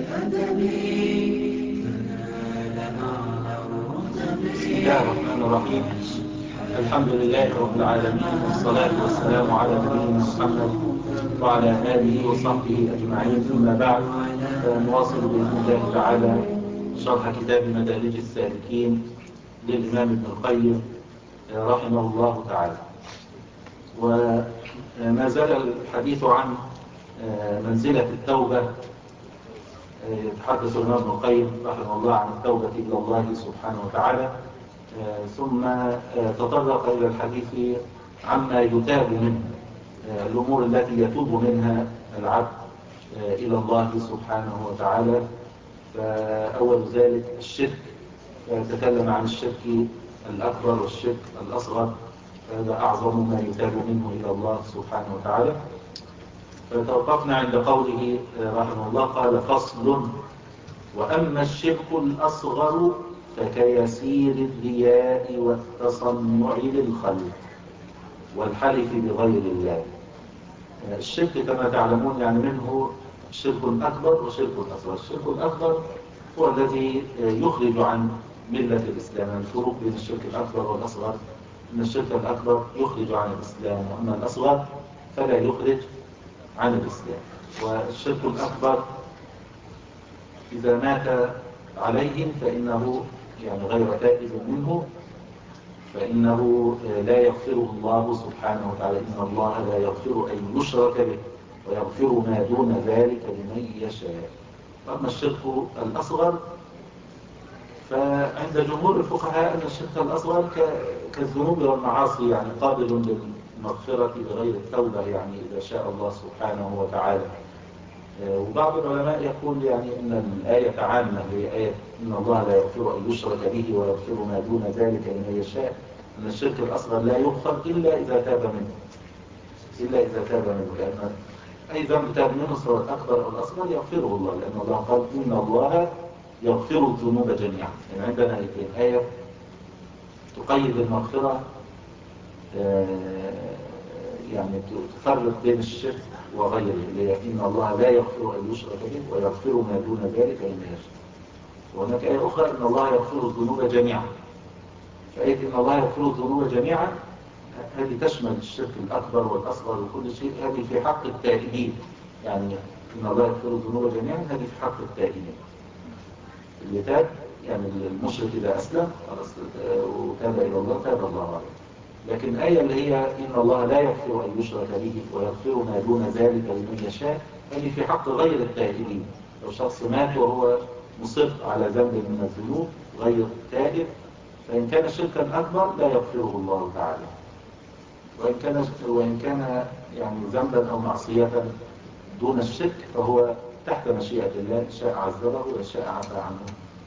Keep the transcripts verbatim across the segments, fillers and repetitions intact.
بسم الله الرحمن الرحيم. الحمد لله رب العالمين، والصلاة والسلام على نبينا محمد وعلى آله وصحبه أجمعين. أما بعد، نواصل بإذن الله تعالى شرح كتاب مدارج السالكين للإمام ابن القيم رحمه الله تعالى. وما زال الحديث عن منزلة التوبة. يتحدث الإمام ابن القيم رحمه الله عن التوبة إلى الله سبحانه وتعالى، ثم تطرق إلى الحديث عما يتاب منه، الأمور التي يتوب منها العبد إلى الله سبحانه وتعالى. فأول ذلك الشرك، فتكلم عن الشرك الأكبر والشرك الأصغر، هذا أعظم ما يتاب منه إلى الله سبحانه وتعالى. فتوقفنا عند قوله رحمه الله قال: فصل: وأما الشرك الأصغر فكيسير الرياء والتصنع للخلق والحلف بغير الله. الشرك كما تعلمون يعني منه شرك أكبر وشرك أصغر. الشرك الأكبر هو الذي يخرج عن ملة الإسلام. الفروق بين الشرك الأكبر والأصغر أن الشرك الأكبر يخرج عن الإسلام، وأما الأصغر فلا يخرج عن الإسلام. والشرك الأكبر إذا مات عليه فإنه يعني غير تائب منه، فإنه لا يغفره الله سبحانه وتعالى. إن الله لا يغفر أن يشرك به ويغفر ما دون ذلك لمن يشاء. أما الشرك الأصغر فعند جمهور الفقهاء أن الشرك الأصغر كالذنوب والمعاصي، يعني قابل للمغفرة بغير التوبة، يعني إذا شاء الله سبحانه وتعالى. وبعض العلماء يقول يعني أن الآية عامة، هي آية إن الله لا يغفر أن يشرك به ويغفر ما دون ذلك لمن يشاء، أن الشرك الأصغر لا يغفر إلا إذا تاب منه، إلا إذا تاب منه، لأن أي ذنب تاب منه سواء الأكبر أو الأصغر يغفره الله، لأن الله قال إن الله يغفر الذنوب جميعا. يعني عندنا آية تقيد المغفرة، يعني تفرق بين الشرك وغيره، اللي إن الله لا يغفر أن يشرك به ويغفر ما دون ذلك لمن يشاء. وهناك آية أخرى إن الله يغفر الذنوب جميعا. فآية إن الله يغفر الذنوب جميعا هذه تشمل الشرك الأكبر والأصغر وكل شيء، هذه في حق التائبين. يعني إن الله يغفر الذنوب جميعا هذه في حق التائبين اللي تاب، يعني المشرك إذا أسلم وتاب إلى الله تاب الله عليه. لكن الآية اللي هي إن الله لا يغفر أن يشرك به ويغفر ما دون ذلك لمن يشاء، هذه في حق غير التائبين. لو شخص مات وهو مصر على ذنب من الذنوب غير تائب، فإن كان شركا أكبر لا يغفره الله تعالى، وإن كان وإن كان يعني ذنبا أو معصية دون الشرك فهو تحت مشيئة الله، إن شاء عذبه وإن شاء عفى عنه.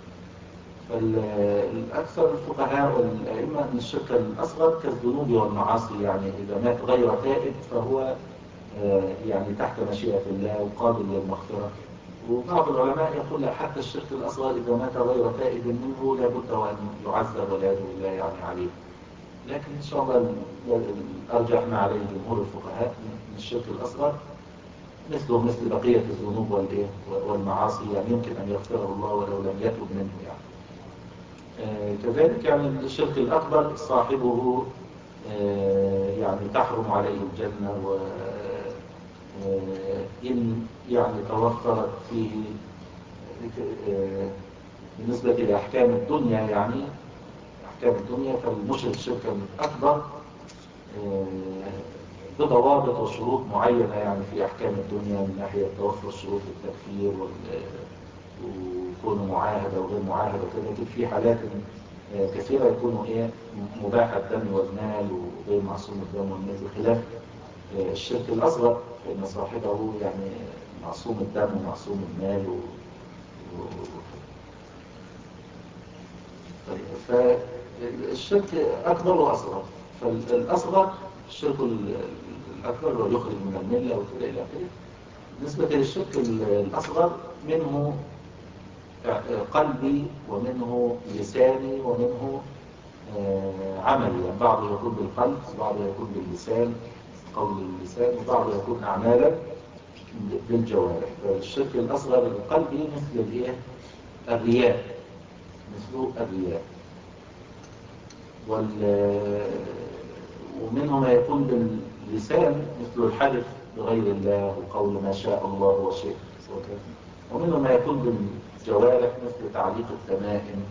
فالأكثر الفقهاء والأئمة أن الشرك الأصغر كالذنوب والمعاصي، يعني إذا مات غير تائب فهو يعني تحت مشيئة الله وقابل للمغفرة. وبعض العلماء يقول لا، حتى الشرك الأصغر إذا مات غير تائب منه لابد وأن يعذب والعياذ بالله يعني عليه. لكن إن شاء الله أرجح ما عليه جمهور الفقهاء من الشرك الأصغر مثله مثل بقية الذنوب والمعاصي، يعني يمكن أن يغفره الله ولو لم يتب منه يعني. آه كذلك يعني الشرك الأكبر صاحبه آه يعني تحرم عليه الجنة، وإن آه يعني توفرت فيه آه بالنسبة لأحكام الدنيا، يعني أحكام الدنيا فالمشرك شركا أكبر آه بضوابط وشروط معينة، يعني في أحكام الدنيا من ناحية توفر شروط التكفير ويكون معاهدة وغير معاهدة وكذا. لكن في حالات كثيرة يكون إيه مباح الدم والمال وغير معصوم الدم والمال، بخلاف الشرك الأصغر فإن صاحبه يعني معصوم الدم ومعصوم المال و... و... فالشرك أكبر وأصغر. فالأصغر الشرك الأكبر يخرج من الملة وكذا إلى آخره. بالنسبة للشرك الأصغر منه قلبي ومنه لساني ومنه عملي، يعني بعضه يكون بالقلب وبعضه يكون باللسان قول اللسان، وبعضه يكون أعمالا بالجوارح. فالشرك الأصغر القلبي مثل الإيه؟ الرياء، مثل الرياء. وال ومنه ما يكون باللسان مثل الحلف بغير الله وقول ما شاء الله وشئت، ومنه ما يكون بالجوارح مثل تعليق التمائم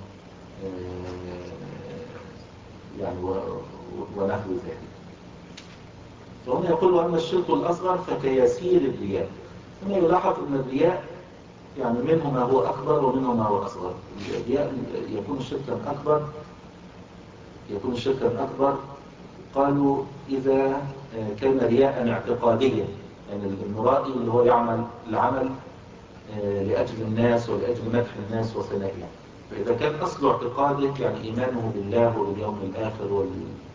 يعني ونحو ذلك. فهنا يقول أما الشرك الأصغر فكيسير الرياء. هنا يلاحظ أن الرياء يعني منه ما هو أكبر ومنه ما هو أصغر. الرياء يكون شركا أكبر يكون شركا أكبر قالوا إذا كان رياء اعتقاديا، يعني المرائي اللي هو يعمل العمل لأجل الناس ولأجل مدح الناس وثنائهم. فإذا كان أصل اعتقاده يعني إيمانه بالله واليوم الآخر وال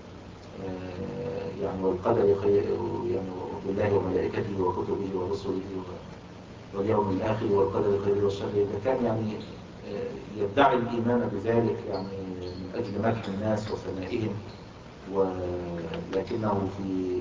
يعني والقدر خير يعني بالله وملائكته وكتبه ورسله واليوم الآخر والقدر خير والشر، إذا كان يعني يدعي الإيمان بذلك يعني من أجل مدح الناس وثنائهم، ولكنه في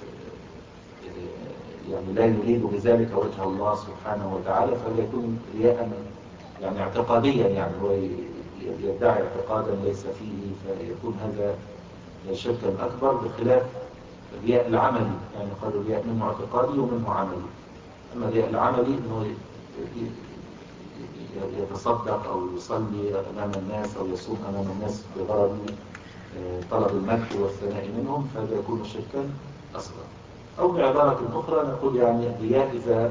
يعني لا يريد بذلك وجه الله سبحانه وتعالى، فلا يكون رياء يعني اعتقاديا، يعني هو يدعي اعتقادا ليس فيه، فيكون هذا شركا أكبر بخلاف الرياء العملي. يعني قالوا الرياء منه اعتقادي ومنه عملي. أما الرياء العملي أنه يتصدق أو يصلي أمام الناس أو يصوم أمام الناس بغرض طلب المدح والثناء منهم، فهذا يكون شركا أصغر. أو بعبارة أخرى نقول يعني الرياء إذا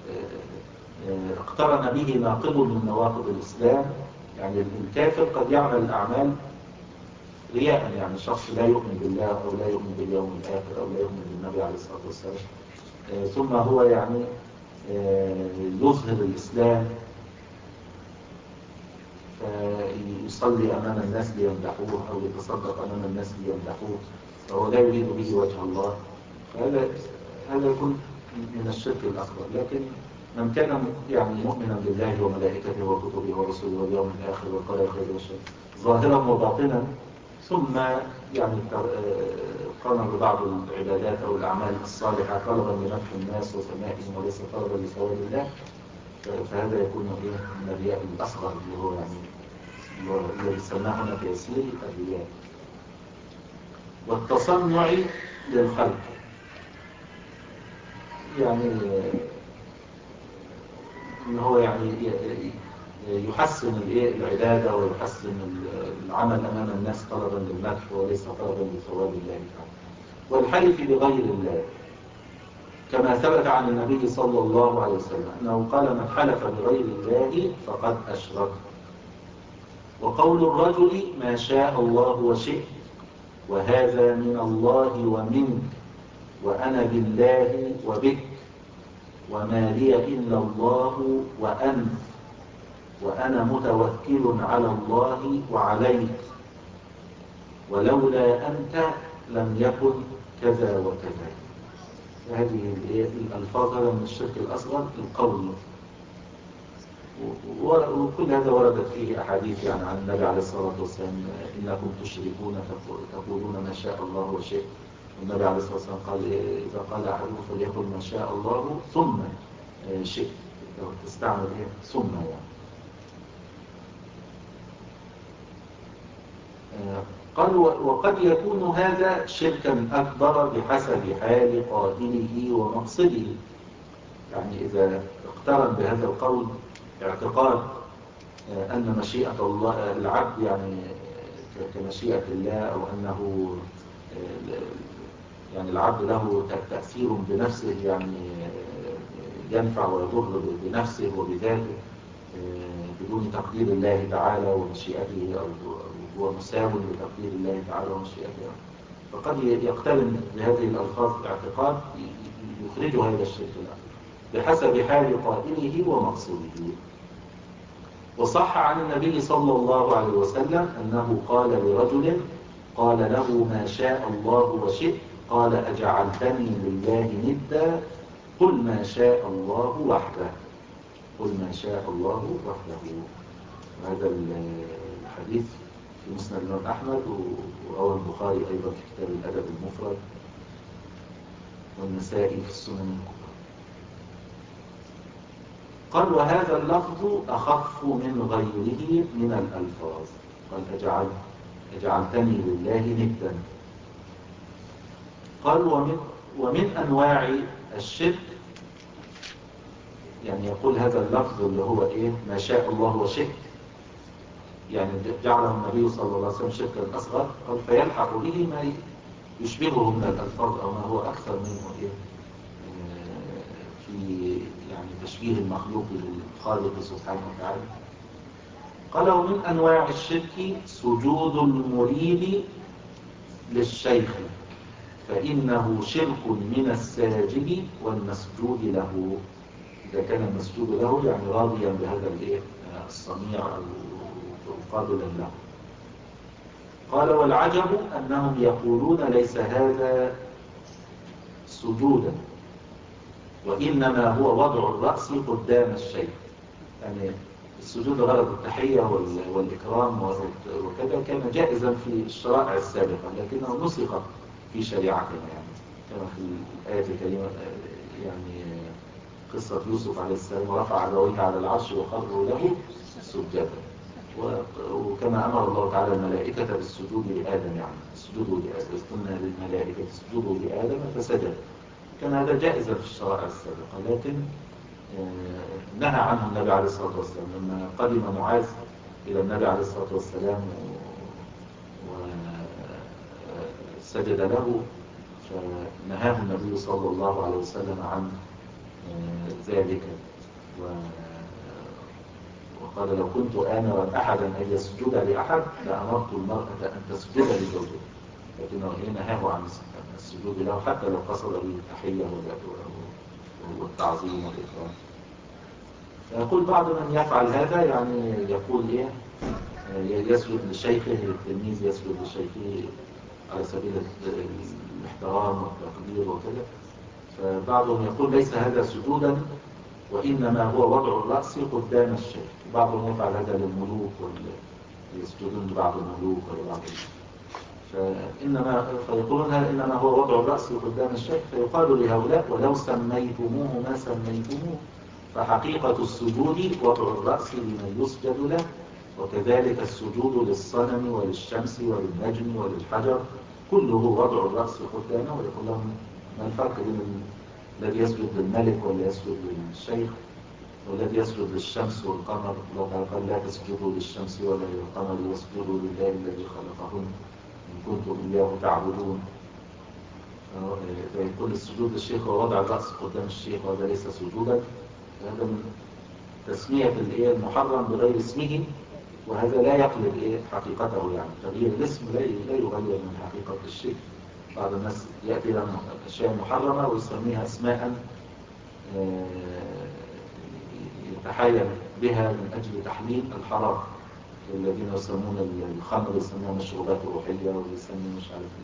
اقترن به ناقض من نواقض الإسلام. يعني الكافر قد يعمل الأعمال رياء، يعني شخص لا يؤمن بالله أو لا يؤمن باليوم الآخر أو لا يؤمن بالنبي عليه الصلاة والسلام، ثم هو يعني يظهر الإسلام فيصلي أمام الناس ليمدحوه أو يتصدق أمام الناس ليمدحوه، فهو لا يريد به وجه الله، فهذا هذا يكون من الشرك الأكبر. لكن من كان يعني مؤمنا بالله وملائكته وكتبه ورسله واليوم الآخر والقدر خير والشر ظاهرا وباطنا، ثم يعني قام ببعض العبادات أو الأعمال الصالحة طلبا لمدح الناس وثنائهم وليس طلبا لثواب الله، فهذا يكون إيه من الرياء الأصغر اللي هو يعني الذي سماه هنا تيسير الرياء. والتصنع للخلق، يعني إن هو يعني يحسن العبادة ويحسن العمل أمام الناس طلبا للمدح وليس طلبا لثواب الله تعالى. والحلف بغير الله كما ثبت عن النبي صلى الله عليه وسلم أنه قال من حلف بغير الله فقد أشرك. وقول الرجل ما شاء الله وشئت وهذا من الله ومنك وأنا بالله وبك وما لي إلا الله وأنت وأنا متوكل على الله وعليك ولولا أنت لم يكن كذا وكذا. هذه الألفاظ من الشرك الأصغر القولي، وكل هذا وردت فيه أحاديث يعني عن النبي عليه الصلاة والسلام إنكم تشركون تقولون ما شاء الله وشئت. والنبي عليه الصلاة والسلام قال إذا قال أحدكم فليقل ما شاء الله ثم شئت، تستعمل إيه ثم يعني. قال وقد يكون هذا شركا أكبر بحسب حال قائله ومقصده. يعني إذا اقترن بهذا القول اعتقاد أن مشيئة الله العبد يعني كمشيئة الله، أو أنه يعني العبد له تأثير بنفسه، يعني ينفع ويضر بنفسه وبذاته بدون تقدير الله تعالى ومشيئته، أو هو مساو لتقدير الله تعالى ومشيئته، فقد يقترن بهذه الألفاظ اعتقاد يخرج هذا الشرك بحسب حال قائله ومقصده. وصح عن النبي صلى الله عليه وسلم أنه قال لرجل قال له ما شاء الله وشئت قال أجعلتني لله ندا قل ما شاء الله وحده قل ما شاء الله وحده. وهذا الحديث في مسند الإمام أحمد، وروى البخاري أيضا في كتاب الأدب المفرد، والنسائي في السنن الكبرى. قال وهذا اللفظ أخف من غيره من الألفاظ. قال أجعل أجعلتني لله ندا. قال ومن, ومن أنواع الشرك، يعني يقول هذا اللفظ اللي هو إيه ما شاء الله وشئت، يعني جعله النبي صلى الله عليه وسلم شركا أصغر. قال فيلحق به ما يشبهه من الألفاظ أو ما هو أكثر منه إيه في يعني تشبيه المخلوق للخالق سبحانه وتعالى. قال ومن أنواع الشرك سجود المريد للشيخ، فإنه شرك من الساجد والمسجود له، إذا كان المسجود له يعني راضيا بهذا الصنيع أو قابلا له. قال والعجب أنهم يقولون ليس هذا سجودا، وإنما هو وضع الرأس قدام الشيء. يعني السجود غرض التحية والإكرام وكذا كان جائزا في الشرائع السابقة، لكنه نسخ في شريعتنا، يعني كما في الآية الكريمة يعني قصة يوسف عليه السلام رفع أبويه على العرش وخروا له سجدا، وكما أمر الله تعالى الملائكة بالسجود لآدم، يعني السجود لآدم، قلنا للملائكة السجود لآدم فسجد. كان هذا جائزا في الشرائع السابقة، لكن نهى عنه النبي عليه الصلاة والسلام لما قدم معاذ إلى النبي عليه الصلاة والسلام وسجد له، فنهاه النبي صلى الله عليه وسلم عن ذلك، وقال لو كنت آمرا أحدا أن يسجد لأحد لأمرت المرأة أن تسجد لزوجها، لكنه نهاه عن السجود له حتى لو قصد به التحية والتعظيم والإكرام. فيقول بعض من يفعل هذا، يعني يقول إيه يسجد لشيخه، التلميذ يسجد لشيخه على سبيل الاحترام والتقدير وكذا. فبعضهم يقول ليس هذا سجودا، وإنما هو وضع الرأس قدام الشيخ. بعضهم يفعل هذا للملوك ويسجدون لبعض الملوك ولبعض فإنما فيقولون إنما هو وضع الرأس قدام الشيخ. فيقال لهؤلاء ولو سميتموه ما سميتموه، فحقيقة السجود وضع الرأس لمن يسجد له، وكذلك السجود للصنم وللشمس وللنجم وللحجر كله وضع الرأس قدامه. ويقول لهم ما الفرق بين الذي يسجد للملك والذي يسجد للشيخ والذي يسجد للشمس والقمر؟ الله تعالى قال لا تسجدوا للشمس ولا للقمر واسجدوا لله الذي خلقهن إن كنتم إياه تعبدون. فيقول السجود للشيخ هو وضع الرأس قدام الشيخ، وهذا ليس سجودا. هذا من تسمية المحرم بغير اسمه، وهذا لا يقلب إيه حقيقته، يعني تغيير الاسم لا يغير من حقيقة الشيء. بعض الناس يأتي إلى أشياء محرمة ويسميها أسماء يتحايل بها من أجل تحليل الحرام. الذين يسمون الخمر يسمونها مشروبات روحية، ويسمون مش عارف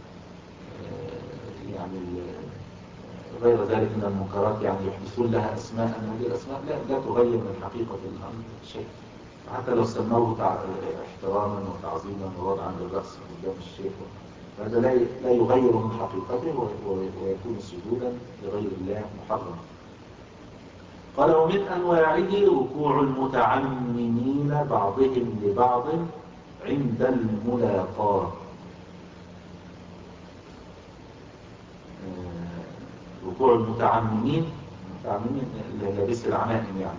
يعني غير ذلك من المنكرات، يعني يحدثون لها أسماء، هذه الأسماء لا, لا تغير من حقيقة الأمر شيء. حتى لو سموه احتراما وتعظيما ووضعا للرأس قدام الشيخ، هذا لا لا يغير من حقيقته ويكون سجودا لغير الله محرما. قال ومن أنواعه ركوع المتعممين بعضهم لبعض عند الملاقاة. ركوع المتعممين، المتعممين اللي لابس العمائم يعني،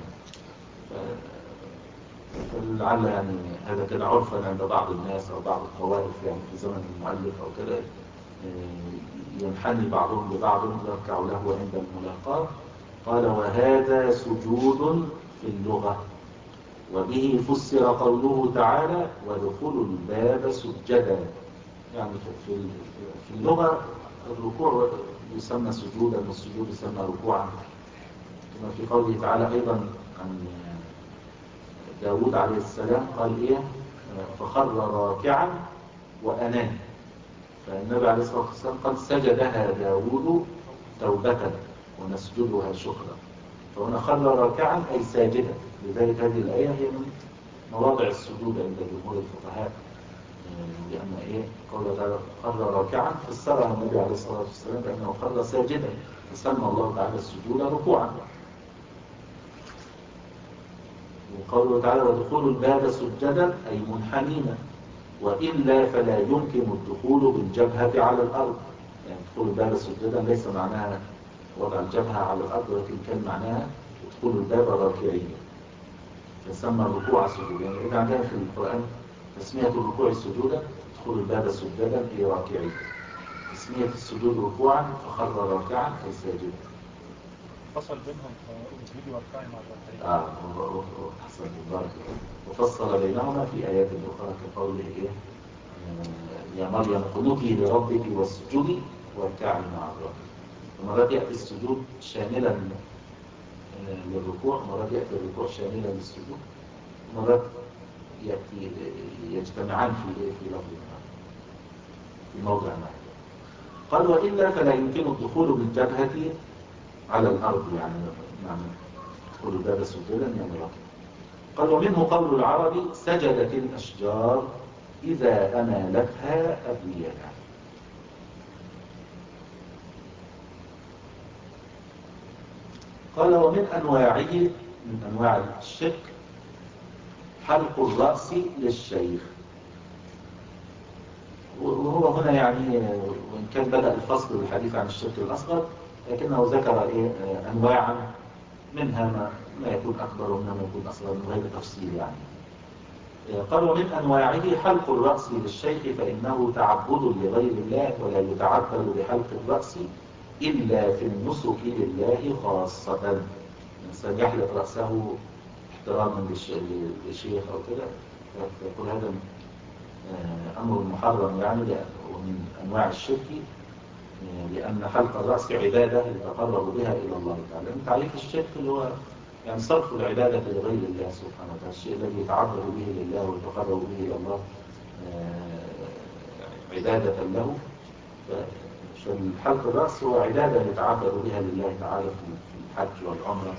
فلعل يعني هذا كان عرفا عند بعض الناس أو بعض الطوائف يعني في زمن المؤلف أو كده، ينحني بعضهم لبعض يركع له عند الملاقاة. قال وهذا سجود في اللغة، وبه فسر قوله تعالى وادخلوا الباب سجدا. يعني في في اللغة الركوع يسمى سجودا والسجود يسمى ركوعا، كما في قوله تعالى أيضا عن داود عليه السلام قال إيه فخر راكعا وأناب. فالنبي عليه الصلاة والسلام قال سجدها داود توبة ونسجدها شكرا. فهنا خر راكعا أي ساجدا، لذلك هذه الآية هي من مواضع السجود عند جمهور الفقهاء، لأن إيه قوله تعالى خر راكعا فسرها النبي عليه الصلاة والسلام بأنه خر ساجدا، فسمى الله تعالى السجود ركوعا. قوله تعالى ودخول الباب سجدا أي منحنين، وإلا فلا يمكن الدخول بالجبهة على الأرض. يعني دخول الباب سجدا ليس معناها وضع الجبهة على الأرض، ولكن كان معناها دخول الباب راكعين، يسمى الركوع سجودا. يعني إذا عندنا في القرآن تسمية الركوع سجودا، دخول الباب سجدا أي راكعين، تسمية السجود ركوعا فخر راكعا أي ساجدا. فصل بينهم فسجود وركعي مع الركعين. اه أحسن بارك. وفصل بينهما في آيات أخرى كقوله إيه آه يا مريم قنوتي لربك واسجدي واركعي مع الراكعين. ومرات يأتي السجود شاملا آه للركوع، مرات يأتي الركوع شاملا للسجود، مرات يأتي يجتمعان في في لفظ في موضع ما. قال وإلا فلا يمكن الدخول بالجبهة على الأرض، يعني معنى دخول الباب سجدا يعني راكعا. قال ومنه قول العربي سجدت الأشجار إذا أمالتها أبنيتها. قال ومن أنواعه من أنواع الشرك حلق الرأس للشيخ. وهو هنا يعني وإن كان بدأ الفصل بالحديث عن الشرك الأصغر، لكنه ذكر إيه أنواعا منها ما, ما يكون أكبر ومنها ما يكون أصغر من غير تفصيل يعني. قال ومن أنواعه حلق الرأس للشيخ فإنه تعبد لغير الله، ولا يتعبد بحلق الرأس إلا في النسك لله خاصة. الإنسان يحلق رأسه احتراما للشيخ أو كده، فيقول هذا أمر محرم يعني، ومن أنواع الشرك، لأن حلق الرأس عبادة يتقرب بها إلى الله تعالى. من تعريف الشرك اللي هو يعني صرف العبادة لغير الله سبحانه وتعالى، الشيء الذي يتعبد به لله ويتقرب به إلى الله عبادة له. فالحلق الرأس هو عبادة يتعبد بها لله تعالى في الحج والعمرة.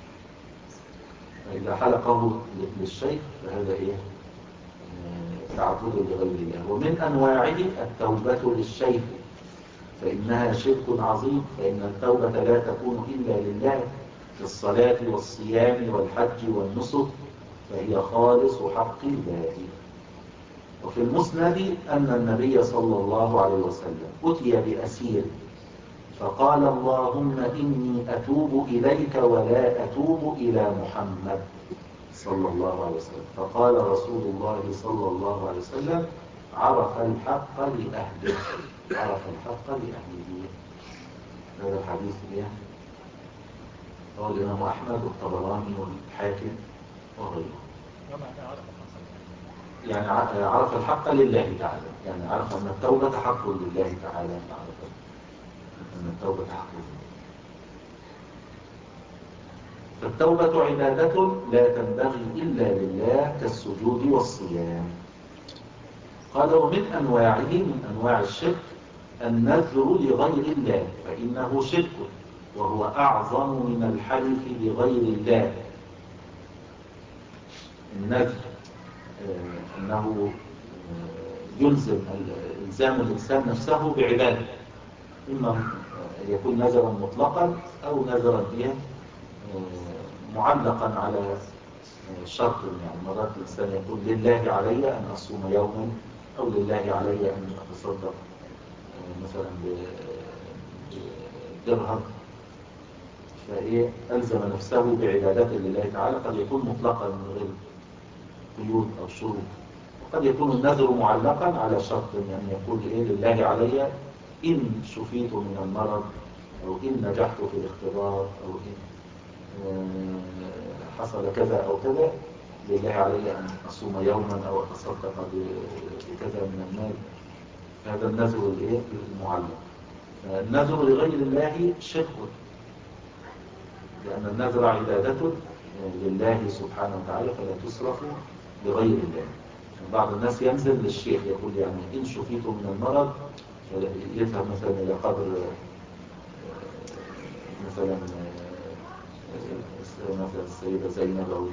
فإذا حلقه للشيخ فهذا إيه؟ تعبد لغير الله. ومن أنواعه التوبة للشيخ فإنها شرك عظيم، فإن التوبة لا تكون إلا لله في الصلاة والصيام والحج والنسك، فهي خالص حق الله. وفي المسند أن النبي صلى الله عليه وسلم أتي بأسير فقال اللهم إني أتوب إليك ولا أتوب إلى محمد صلى الله عليه وسلم. فقال رسول الله صلى الله عليه وسلم عرف الحق لأهله، عرف الحق لأهله. هذا الحديث إيه؟ هو الإمام أحمد والطبراني والحاكم وغيره. يعني عرف الحق لله تعالى، يعني عرف أن التوبة حق لله تعالى، عرف أن التوبة حق لله. فالتوبة عبادة لا تنبغي إلا لله كالسجود والصيام. قال ومن أنواعه من أنواع الشرك النذر لغير الله فإنه شرك، وهو أعظم من الحلف بغير الله. النذر آه أنه آه يلزم إلزام الإنسان نفسه بعبادة، إما يكون نذرا مطلقا أو نذرا آه معلقا على شرط. يعني مرات الإنسان يقول لله علي أن أصوم يوما، أو لله علي أن أتصدق مثلا بدرهم، فإيه ألزم نفسه بعبادات لله تعالى. قد يكون مطلقا من غير قيود أو شروط، وقد يكون النذر معلقا على شرط، يعني يقول إيه لله علي إن شفيت من المرض، أو إن نجحت في الاختبار، أو إن حصل كذا أو كذا، لله علي أن أصوم يوما أو أتصدق بكذا من المال. هذا النذر الايه المعلق. النذر لغير الله شرك، لأن النذر عبادة لله سبحانه وتعالى فلا تصرف لغير الله. بعض الناس ينزل للشيخ يقول يعني إن شفيت من المرض، يذهب مثلا إلى قبر مثلا مثلا السيدة زينب أو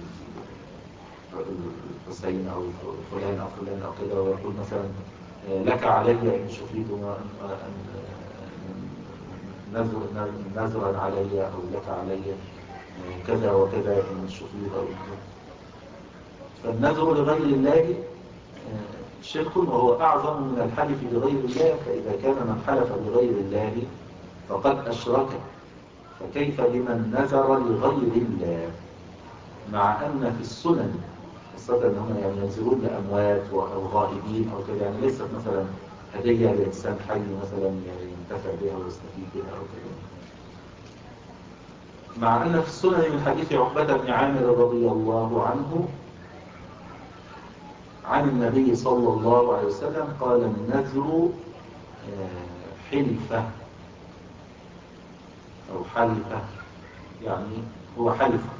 الحسين أو فلان أو فلان أو كده، ويقول مثلا لك علي إن شفيت نذرا علي، أو لك علي كذا وكذا إن شفيت، أو فالنذر لغير الله شرك وهو أعظم من الحلف بغير الله، فإذا كان من حلف بغير الله فقد أشرك، فكيف لمن نذر لغير الله؟ مع أن في السنن خاصة أنهم يعني ينذرون لأموات أو غائبين أو كده، يعني ليست مثلا هدية لإنسان حي مثلا ينتفع بها ويستفيد بها أو كده. مع أن في السنن من حديث عقبة بن عامر رضي الله عنه عن النبي صلى الله عليه وسلم قال: النذر حلفة أو حلفة، يعني هو حلفة.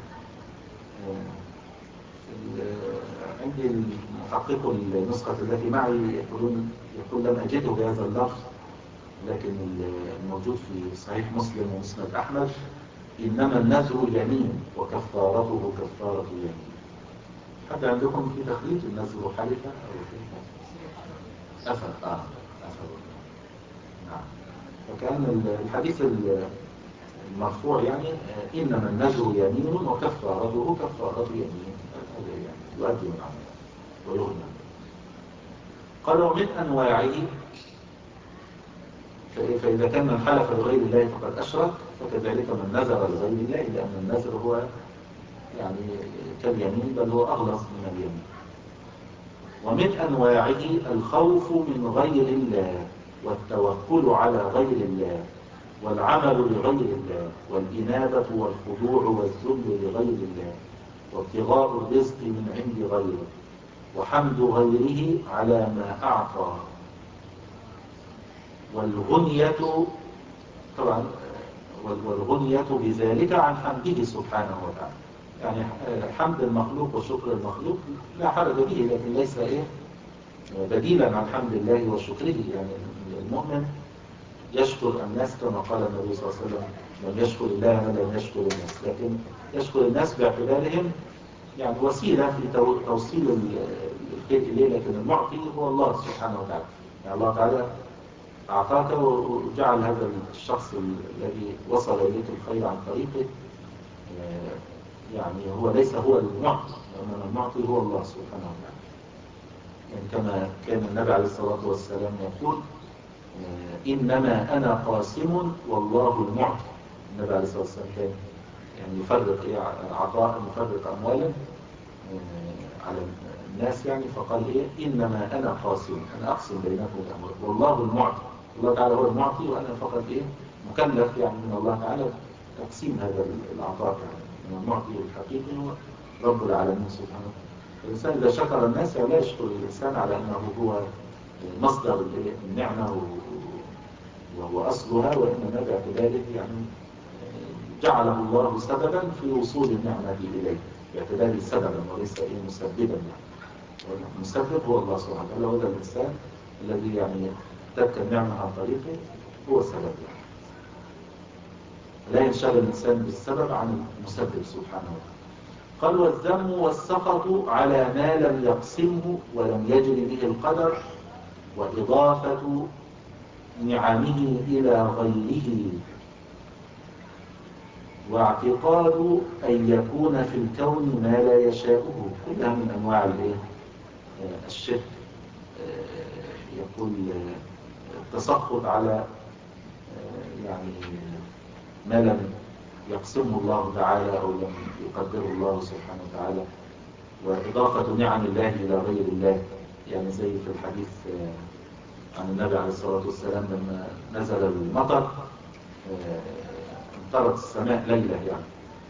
عندي المحقق النسخة التي معي يقولون يقول لم أجده بهذا اللفظ، لكن الموجود في صحيح مسلم ومسند أحمد: إنما النذر يمين وكفارته كفارة يمين. حد عندكم في تخريج النذر حلفة أو في أثر؟ آه أثر. نعم. فكان الحديث المرفوع يعني إنما النذر يمين وكفارته كفارة يمين، هذا يعني يؤدي من عمله ويغنى. قال: ومن أنواعه، فإذا كان من حلف لغير الله فقد أشرك، فكذلك من نذر لغير الله، لأن النذر هو يعني كاليمين بل هو أغلظ من اليمين. ومن أنواعه الخوف من غير الله، والتوكل على غير الله، والعمل لغير الله، والإنابة والخضوع والذل لغير الله، وابتغاء الرزق من عند غيره، وحمد غيره على ما أعطى، والغنية طبعا والغنية بذلك عن حمده سبحانه وتعالى. يعني حمد المخلوق وشكر المخلوق لا حرج به، لكن ليس إيه بديلا عن حمد الله وشكره. يعني المؤمن يشكر الناس كما قال النبي صلى الله عليه وسلم: من يشكر الله لم يشكر الناس. لكن يشكر الناس باعتبارهم يعني وسيلة في توصيل الخير إليه، لكن المعطي هو الله سبحانه وتعالى. يعني الله تعالى أعطاك وجعل هذا الشخص الذي وصل إليك الخير عن طريقه يعني هو ليس هو المعطي، لأن المعطي هو الله سبحانه وتعالى. يعني كما كان النبي عليه الصلاة والسلام يقول: إنما أنا قاسم والله المعطي. النبي عليه الصلاة والسلام كان يعني يفرق إيه عطاء، يفرق أموالا على الناس يعني، فقال إيه: إنما أنا قاسم، أنا أقسم بينكم الأموال والله المعطي. الله تعالى هو المعطي وأنا فقط إيه مكلف يعني من الله تعالى تقسيم هذا العطاء. يعني المعطي الحقيقي هو رب العالمين سبحانه وتعالى. الإنسان إذا شكر الناس لا يشكر الإنسان على أنه هو مصدر النعمة وأصلها، وإنما باعتباره يعني جعله الله سببا في وصول النعمة إليه، باعتباره سببا وليس إيه مسببا. يعني المسبب هو الله سبحانه وتعالى، هو الإنسان الذي يعني تبكى النعمة عن طريقه هو السبب. يعني لا ينشغل الإنسان بالسبب عن المسبب سبحانه وتعالى. قال: والذم والسخط على ما لم يقسمه ولم يجري به القدر، وإضافة نعمه إلى غيره، واعتقاد أن يكون في الكون ما لا يشاءه، كلها من أنواع الشرك. يقول التسخط على يعني ما لم يقسمه الله تعالى أو لم يقدره الله سبحانه وتعالى، وإضافة نعم الله إلى غير الله. يعني زي في الحديث عن النبي عليه الصلاة والسلام لما نزل المطر امطرت السماء ليلة يعني،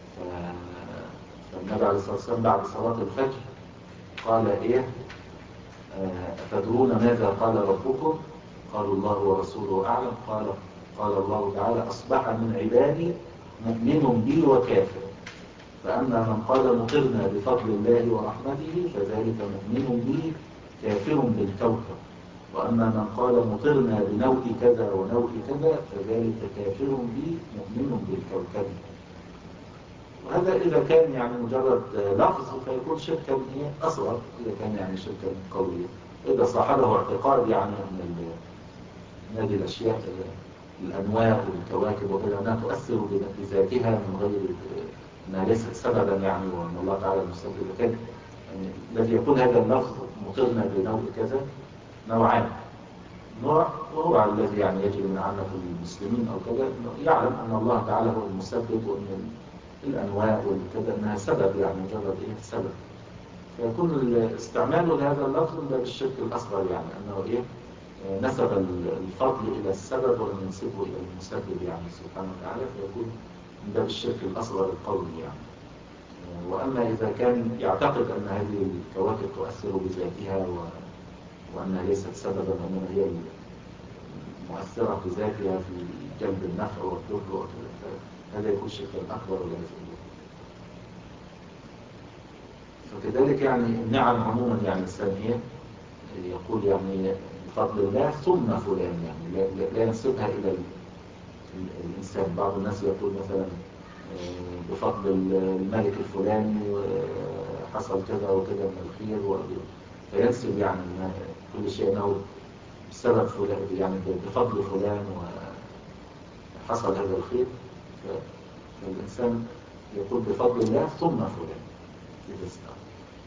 فالنبي عليه الصلاة والسلام بعد صلاة الفجر قال إيه: أتدرون ماذا قال ربكم؟ قالوا: الله ورسوله أعلم. قال قال الله تعالى: أصبح من عبادي مؤمن بي وكافر، فأما من قال مطرنا بفضل الله ورحمته فذلك مؤمن بي كافر بالكوكب، وأما من قال مطرنا بنوء كذا ونوء كذا فذلك كافر بي مؤمن بالكوكب. وهذا إذا كان يعني مجرد لفظ فيكون شركا أصغر، إذا كان يعني شركا قوية. إذا صاحبه اعتقاد يعني أن هذه الأشياء الأنواع والكواكب وغيرها أنها تؤثر بذاتها من غير أنها ليست سببا يعني، وأن الله تعالى المسبب كذا، يعني الذي يقول هذا اللفظ مطرنا بنوع كذا نوعان. نوع وهو الذي يعني يجب من عامة المسلمين أو كذا يعلم أن الله تعالى هو المسبب، وأن الأنواع والكذا أنها سبب، يعني مجرد إيه سبب. فيكون استعماله لهذا اللفظ ده بالشرك الأصغر، يعني أنه إيه نسب الفضل إلى السبب ولم ينسبه إلى المسبب يعني سبحانه وتعالى، فيكون ده بالشرك الأصغر القولي يعني. وأما إذا كان يعتقد أن هذه الكواكب تؤثر بذاتها و... وأنها ليست سببا، وأنها هي المؤثرة بذاتها في جلب النفع والضر، هذا يكون الشرك الأكبر ولا يزال. فكذلك يعني النعم عموما، يعني الإنسان إيه يقول يعني بفضل الله ثم فلان، يعني لا, لا, لا ينسبها إلى الإنسان. بعض الناس يقول مثلا بفضل الملك الفلاني حصل كذا وكذا من الخير، فينسب يعني كل شيء أنه بسبب فلان، يعني بفضل فلان وحصل هذا الخير. فالإنسان يقول بفضل الله ثم فلان إذا استعمل.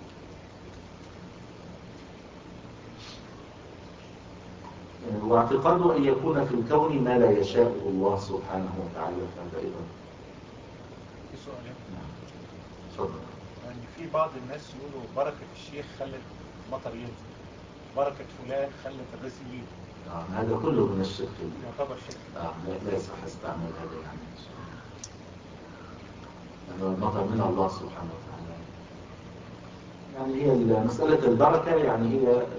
واعتقاده أن يكون في الكون ما لا يشاء الله سبحانه وتعالى، فهذا أيضا في سؤال نعم. تفضل. يعني في بعض الناس يقولوا بركة الشيخ خلت مطر ينزل، بركة فلان خلت الرزق يجي. آه هذا كله من الشرك. يعتبر شرك. آه لا, لا يصح استعمال هذا يعني لأنه المطر من الله سبحانه وتعالى. يعني هي مسألة البركة، يعني هي ال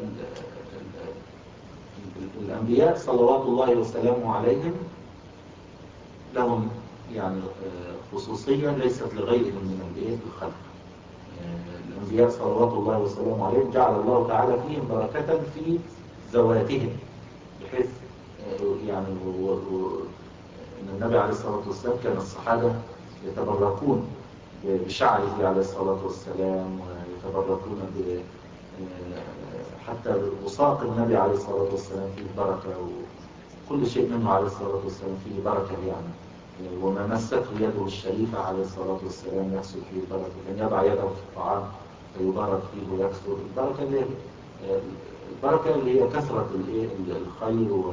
ال الأنبياء صلوات الله وسلامه عليهم لهم يعني خصوصية ليست لغيرهم من الخلق. الأنبياء صلوات الله وسلامه عليهم جعل الله تعالى فيهم بركة في ذواتهم، بحيث يعني أن النبي عليه الصلاة والسلام كان الصحابة يتبركون بشعره عليه الصلاة والسلام، ويتبركون ب حتى وساق النبي عليه الصلاة والسلام فيه بركة، وكل شيء منه عليه الصلاة والسلام فيه بركة يعني. وما مسته يده الشريفة عليه الصلاة والسلام يحصل فيه البركة، أن يضع يده في الطعام فيبارك فيه ويكثر البركة. اللي هي البركة اللي هي كثرة الخير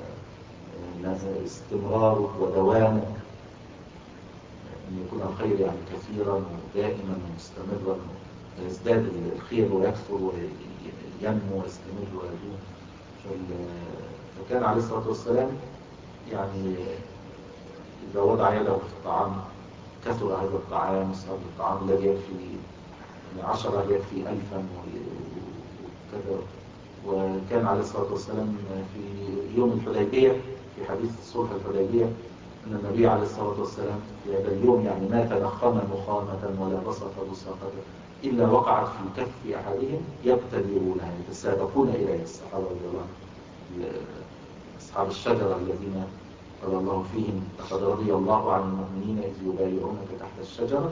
واستمراره ودوامه، أن يكون الخير يعني كثيرا ودائما ومستمرا، فيزداد الخير ويكثر وينمو ويستمر ويدوم. فكان عليه الصلاة والسلام يعني إذا وضع يده في الطعام كثر هذا الطعام، وصار الطعام الذي يكفي عشرة يكفي ألفا وكذا. وكان عليه الصلاة والسلام في يوم الحديبية، في حديث صلح الحديبية، أن النبي عليه الصلاة والسلام في هذا اليوم يعني ما تنخم نخامة ولا بسط بساطة إلا وقعت في كف أحدهم يبتدرونها، يتسابقون إليها. الصحابة رضي الله عنهم أصحاب الشجرة الذين قال الله فيهم لقد رضي الله عن المؤمنين إذ يبايعونك تحت الشجرة،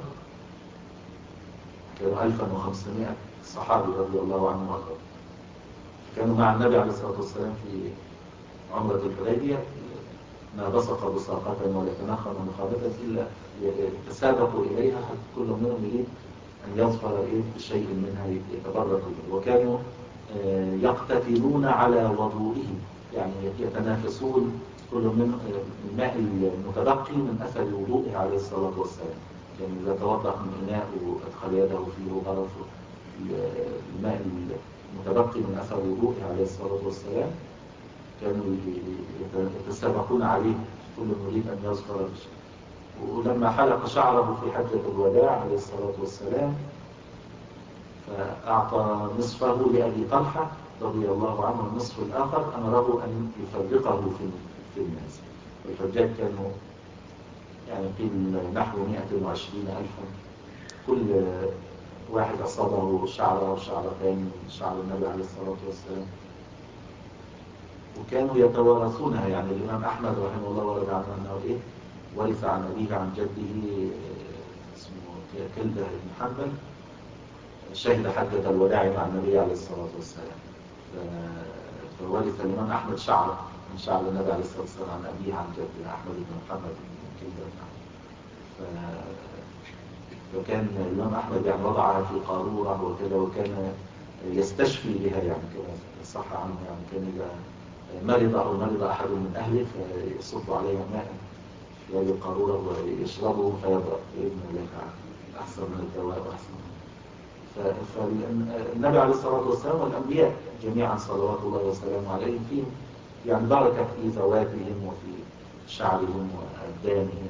كانوا ألفا وخمسمائة صحابي رضي الله عنهم وارضاهم، كانوا مع النبي عليه الصلاة والسلام في عمرة الحديبية، ما بصق بصاقة ولا تنخم نخامة إلا يتسابقوا إليها، حتى كل منهم يريد أن يظفر إيه بشيء منها يتبرك به. وكانوا يقتتلون على وضوئهم، يعني يتنافسون كل من الماء المتبقي من أثر وضوئه عليه الصلاة والسلام. يعني إذا توضأ من إناء وأدخل يده فيه وغرف الماء المتبقي من أثر وضوئه عليه الصلاة والسلام، كانوا يتسابقون عليه، كل يريد أن يظفر بشيء. ولما حلق شعره في حجة الوداع عليه الصلاة والسلام فأعطى نصفه لأبي طلحة رضي الله عنه، النصف الآخر أمره أن يفرقه في في الناس. والحجاج كانوا يعني قيل نحو مئة وعشرين ألفا، كل واحد أصابه شعرة أو شعرتين من شعر النبي عليه الصلاة والسلام، وكانوا يتوارثونها. يعني الإمام أحمد رحمه الله ورد عنه أنه إيه ورث عن أبيه عن جده اسمه كلدة بن حنبل، شهد حجة الوداع مع النبي عليه الصلاة والسلام، فورث الإمام أحمد شعر من شعر النبي عليه الصلاة والسلام عن أبيه عن جده أحمد بن محمد بن كلدة بن حنبل. فكان الإمام أحمد يعني وضعها في قارورة وكذا، وكان يستشفي بها يعني كما صح عنه، يعني كان إذا مرض أو مرض أحد من أهله فيصب عليها ماء في هذه القارورة ويشربه فيبرأ بإذن الله تعالى، أحسن من الدواء وأحسن. فالنبي عليه الصلاة والسلام والأنبياء جميعا صلوات الله وسلامه عليهم فيهم يعني بركة في ذواتهم وفي شعرهم وأبدانهم،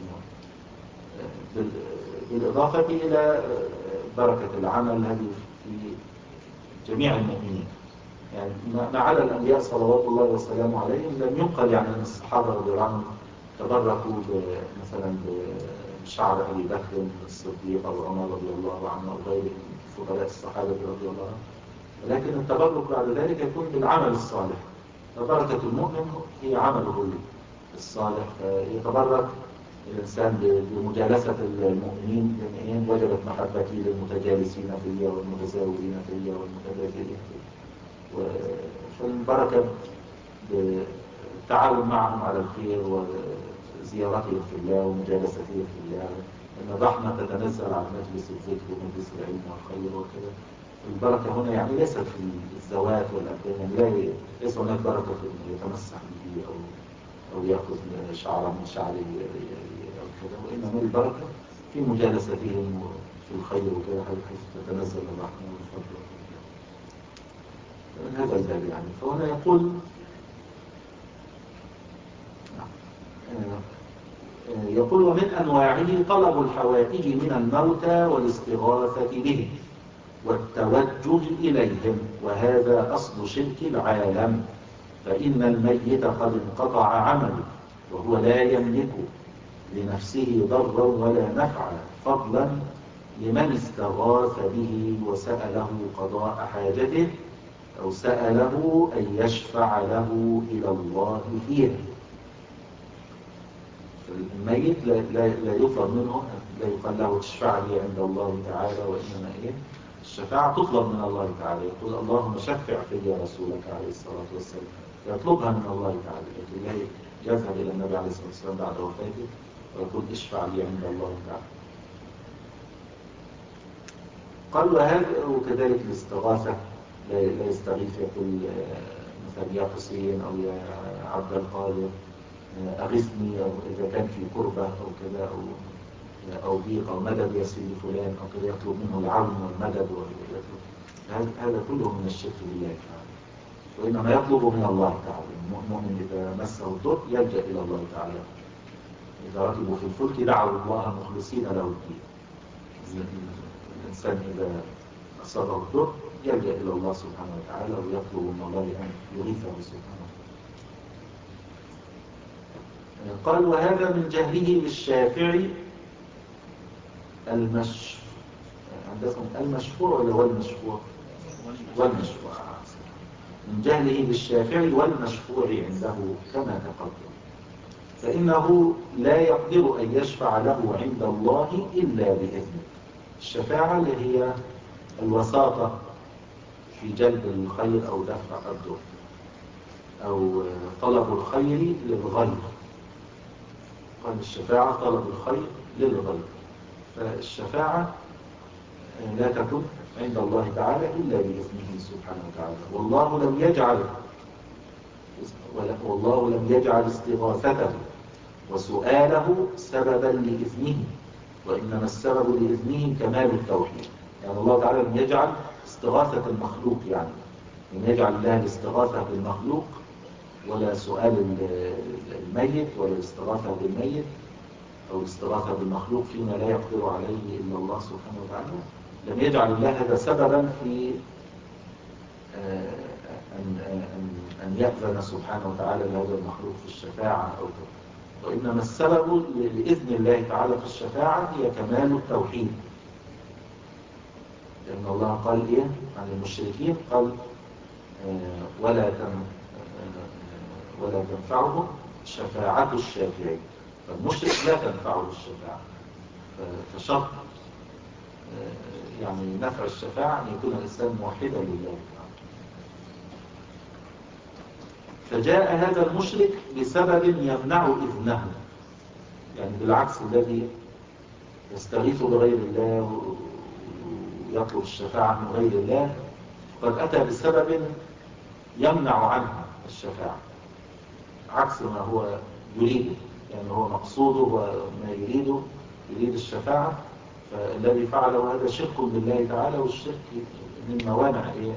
بالإضافة إلى بركة العمل هذه في جميع المؤمنين. يعني ما عدا الأنبياء صلوات الله وسلامه عليهم لم ينقل يعني من الصحابة رضي الله عنهم تبركوا مثلا بشعر أبي بكر الصديق أو عمر رضي الله عنه أو غير فضلاء الصحابة رضي الله عنهم، ولكن التبرك بعد ذلك يكون بالعمل الصالح. فبركة المؤمن هي عمله الصالح، فيتبرك الإنسان بمجالسة المؤمنين جميعين، وجبت محبتي للمتجالسين فيا والمتزاورين فيا والمتبادلين فيا. فالبركة بالتعاون معهم على الخير وزيارتهم في الله ومجالستهم في الله، أن الرحمة تتنزل على مجلس الذكر ومجلس العلم والخير وكذا. البركة هنا يعني ليست في الزوات والأبدان، لا ليس هناك بركة في أنه يتمسح به أو أو يأخذ شعرا من شعره أو كذا، وإنما البركة في مجالستهم وفي الخير وكذا، حيث تتنزل الرحمة والفضل من هذا الباب يعني. فهنا يقول يقول ومن أنواعه طلب الحوائج من الموتى والاستغاثة بهم والتوجه إليهم، وهذا أصل شرك العالم، فإن الميت قد انقطع عمله وهو لا يملك لنفسه ضرا ولا نفعا، فضلا لمن استغاث به وسأله قضاء حاجته أو سأله أن يشفع له إلى الله فيها. الميت لا, لا, لا يطلب منه، لا يقال له تشفع لي عند الله تعالى، وإنما إيه الشفاعة تطلب من الله تعالى. يقول اللهم شفع في رسولك عليه الصلاة والسلام، يطلبها من الله تعالى، لكن لا يذهب إلى النبي عليه الصلاة والسلام بعد وفاته ويقول اشفع لي عند الله تعالى. قال وهذا وكذلك الاستغاثة، لا يستغيث يقول مثلا يا حسين أو يا عبد القادر أغثني، أو إذا كان في كربة أو كذا أو أو ضيق أو مدد يا سيدي فلان أو كذا، يطلب منه العون والمدد، هذا كله من الشرك بالله تعالى، وإنما يطلب من الله تعالى. المؤمن إذا مسه الضر يلجأ إلى الله تعالى، إذا ركبوا في الفلك دعوا الله مخلصين له الدين. الإنسان إذا أصابه الضر يلجأ إلى الله سبحانه وتعالى ويطلب من الله أن يغيثه سبحانه وتعالى. قال وهذا من جهله بالشافع المش عندكم المشفوع ولا والمشفوع؟ والمشفوع. من جهله بالشافع والمشفوع عنده كما تقدم، فإنه لا يقدر أن يشفع له عند الله إلا بإذنه. الشفاعة اللي هي الوساطة في جلب الخير أو دفع الضر أو طلب الخير للغير. قال الشفاعة طلب الخير للغير، فالشفاعة لا تكون عند الله تعالى إلا بإذنه سبحانه وتعالى. والله لم يجعل والله لم يجعل استغاثته وسؤاله سببا لإذنه، وإنما السبب لإذنه كمال التوحيد. يعني الله تعالى لم يجعل استغاثة المخلوق، يعني لم يجعل الله الاستغاثة بالمخلوق ولا سؤال الميت ولا الاستغاثة بالميت أو الاستغاثة بالمخلوق فيما لا يقدر عليه إلا الله سبحانه وتعالى. لم يجعل الله هذا سببا في أن, أن, أن يأذن سبحانه وتعالى لهذا المخلوق في الشفاعة أو كذا، وإنما السبب لإذن الله تعالى في الشفاعة هي كمال التوحيد. لأن الله قال إيه عن المشركين؟ قال ولا تن ولا تنفعهم شفاعة الشافعين. فالمشرك لا تنفعه الشفاعة، فشرط يعني نفع الشفاعة أن يكون الإنسان موحدا لله تعالى. فجاء هذا المشرك بسبب يمنع إذنه، يعني بالعكس الذي يستغيث بغير الله ويطلب الشفاعة من غير الله قد أتى بسبب يمنع عنه الشفاعة عكس ما هو يريده، يعني هو مقصوده وما يريده يريد الشفاعة، فالذي فعله هذا شرك بالله تعالى، والشرك من موانع إيه؟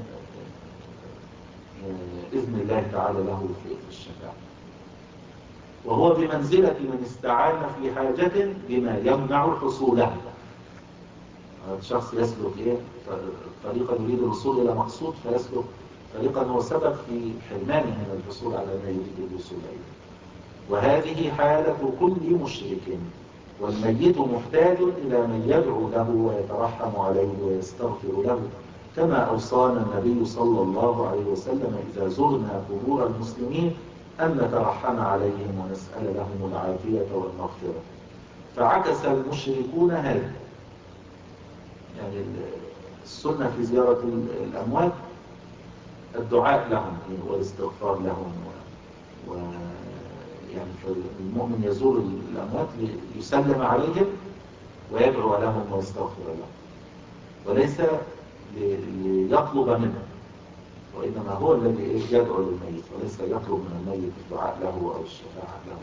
إذن الله تعالى له في الشفاعة. وهو بمنزلة من استعان في حاجة بما يمنع حصولها. الشخص يسلك إيه؟ طريقا يريد الوصول إلى مقصود، فيسلك طريقا هو سبب في حرمانه من الحصول على ما يريد الوصول إليه. وهذه حالة كل مشرك، والميت محتاج إلى من يدعو له ويترحم عليه ويستغفر له، كما أوصانا النبي صلى الله عليه وسلم إذا زرنا قبور المسلمين أن نترحم عليهم ونسأل لهم العافية والمغفرة. فعكس المشركون هذا، يعني السنة في زيارة الأموات الدعاء لهم والاستغفار لهم، و... و... يعني المؤمن يزور الأموات ليسلم عليهم ويدعو لهم ويستغفر لهم، وليس ليطلب منه، وإنما هو الذي يدعو للميت، وليس يطلب من الميت الدعاء له أو الشفاعة له.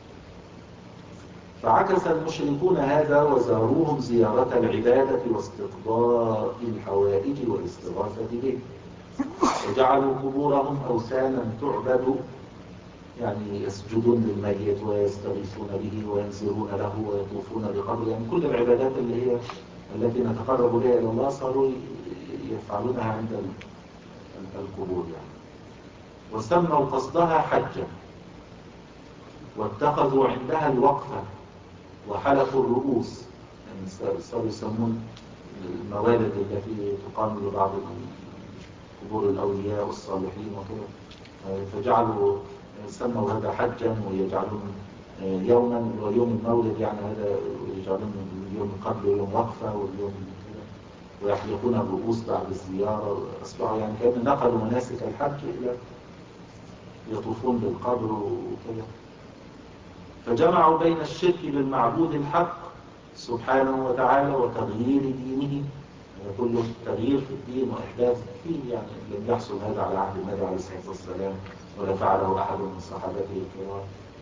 فعكس المشركون هذا وزاروهم زيارة العبادة واستقضاء الحوائج والاستغاثة به، وجعلوا قبورهم أوثانا تعبد، يعني يسجدون للميت ويستغيثون به وينزلون له ويطوفون بقبره، يعني كل العبادات اللي هي التي نتقرب بها إلى الله صاروا يفعلونها عند القبور يعني. وسموا قصدها حجا، واتخذوا عندها الوقفة وحلقوا الرؤوس، يعني صاروا يسمون الموالد التي تقام لبعض قبور الأولياء والصالحين وكذا، فجعلوا سموا هذا حجا، ويجعلون يوما ويوم المولد يعني هذا يجعلون اليوم قبل يوم وقفة واليوم كذا، ويحلقون الرؤوس بعد الزيارة، أصبحوا يعني كأن نقلوا مناسك الحج إلى يطوفون بالقبر وكذا. فجمعوا بين الشرك بالمعبود الحق سبحانه وتعالى وتغيير دينه، كله تغيير في الدين وإحداث فيه، يعني لم يحصل هذا على عهد النبي عليه الصلاة والسلام ولا فعله أحد من صحابته الكرام.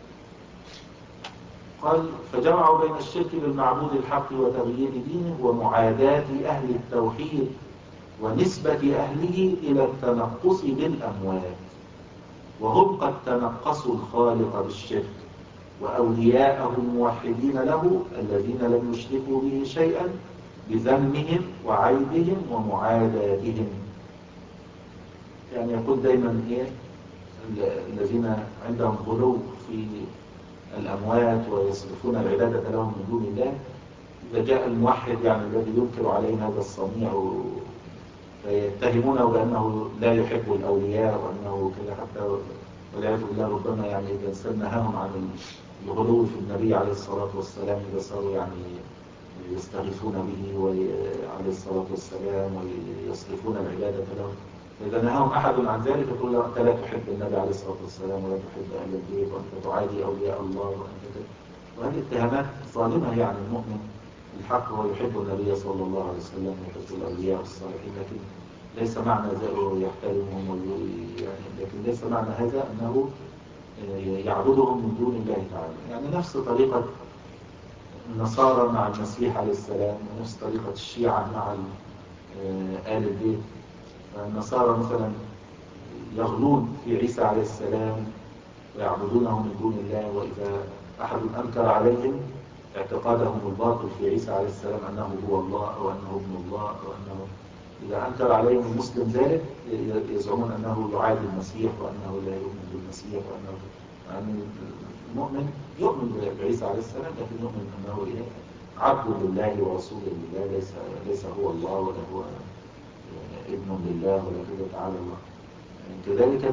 قال فجمعوا بين الشرك بالمعبود الحق وتغيير دينه ومعاداة أهل التوحيد ونسبة أهله إلى التنقص بالأموات، وهم قد تنقصوا الخالق بالشرك وأولياءه الموحدين له الذين لم يشركوا به شيئا بذمهم وعيبهم ومعاداتهم. يعني يقول دايما إيه الذين عندهم غلو في الأموات ويصرفون العبادة لهم من دون الله، إذا جاء الموحد يعني الذي ينكر عليه هذا الصنيع فيتهمونه بأنه لا يحب الأولياء وأنه كذا، حتى والعياذ بالله ربما يعني إذا سنهاهم عن الغلو في النبي عليه الصلاة والسلام، إذا صاروا يعني يستغيثون به عليه الصلاة والسلام ويصرفون العبادة له، فإذا نهاهم أحد عن ذلك يقول له أنت لا تحب النبي عليه الصلاة والسلام ولا تحب أهل البيت وأنت تعادي أولياء الله وأنت، وهذه اتهامات ظالمة. يعني المؤمن الحق هو يحب النبي صلى الله عليه وسلم ويحب الأولياء والصالحين، لكن ليس معنى ذلك يحترمهم، يعني لكن ليس معنى هذا أنه يعبدهم من دون الله تعالى. يعني نفس طريقة النصارى مع المسيح عليه السلام، ونفس طريقة الشيعة مع آل البيت. النصارى مثلا يغلون في عيسى عليه السلام ويعبدونه من دون الله، وإذا أحد أنكر عليهم اعتقادهم الباطل في عيسى عليه السلام أنه هو الله أو أنه ابن الله، أو أنه إذا أنكر عليهم المسلم ذلك يزعمون أنه يعادي المسيح وأنه لا يؤمن بالمسيح، وأنه يعني المؤمن يؤمن بعيسى عليه السلام لكن يؤمن أنه إيه عبد لله ورسول لله، ليس ليس هو الله ولا هو ابن لله ولا كذا تعالى الله. يعني كذلك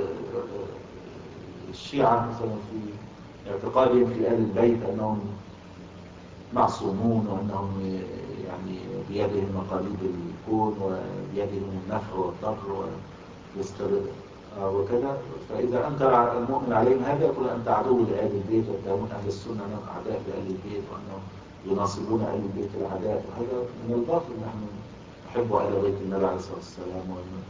الشيعة مثلا في اعتقادهم في آل البيت أنهم معصومون وأنهم يعني بيدهم مقاليد الكون وبيدهم النفع والضر والاستغلال وكذا. فإذا أنكر المؤمن عليهم هذا يقول أنت عدو لآل البيت، وتهمون أهل السنة أنهم أعداء لآل البيت، وأنهم يناصبون أهل البيت العداء، وهذا من الباطل. نحن نحب أهل بيت النبي عليه الصلاة والسلام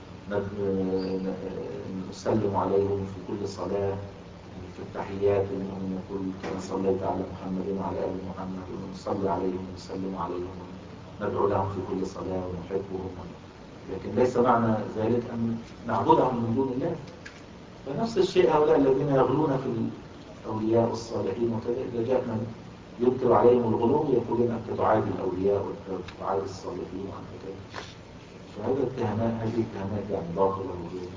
ونسلم عليهم في كل صلاة، في التحيات إنهم يقول كما صليت على محمد وعلى آل محمد، ونصلي عليهم ونسلم عليهم وندعو لهم في كل صلاة ونحبهم، لكن ليس معنى ذلك أن نعبدهم من دون الله. فنفس الشيء هؤلاء الذين يغلون في الأولياء والصالحين وكذا، إذا جاء من ينكر عليهم الغلو يقولون أنت تعادي الأولياء وأنت تعادي الصالحين وأنت كذا. فهذا اتهامات، هذه اتهامات يعني باطلة وجود.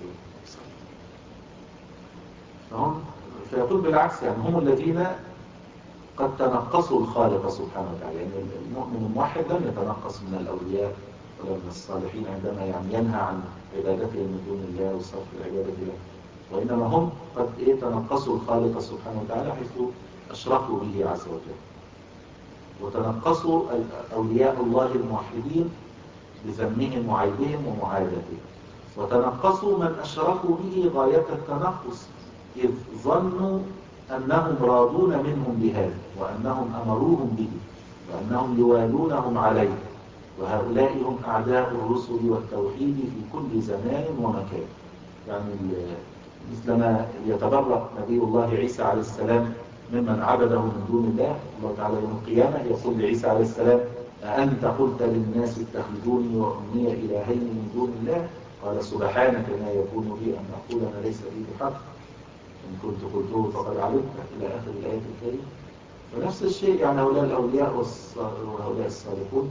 فهم فيقول بالعكس، يعني هم الذين قد تنقصوا الخالق سبحانه وتعالى. يعني المؤمن الموحد لم يتنقص من الأولياء ولا من الصالحين عندما يعني ينهى عن عبادتهم من دون الله وصرف العبادة له، وإنما هم قد إيه تنقصوا الخالق سبحانه وتعالى حيث أشركوا به عز وجل، وتنقصوا أولياء الله الموحدين بذمهم وعيبهم ومعادتهم، وتنقصوا من أشركوا به غاية التنقص إذ ظنوا أنهم راضون منهم بهذا، وأنهم أمروهم به، وأنهم يوالونهم عليه، وهؤلاء هم أعداء الرسل والتوحيد في كل زمان ومكان. يعني مثلما يتبرأ نبي الله عيسى عليه السلام ممن عبده من دون الله، الله تعالى يوم القيامة يقول لعيسى عليه السلام أأنت قلت للناس اتخذوني وأمي إلهين من دون الله؟ قال سبحانك ما يكون لي أن أقول ما ليس لي بحق، إن كنت قلته فقد علمت، إلى آخر الآية الكريمة. فنفس الشيء يعني هؤلاء الأولياء وهؤلاء الصالحون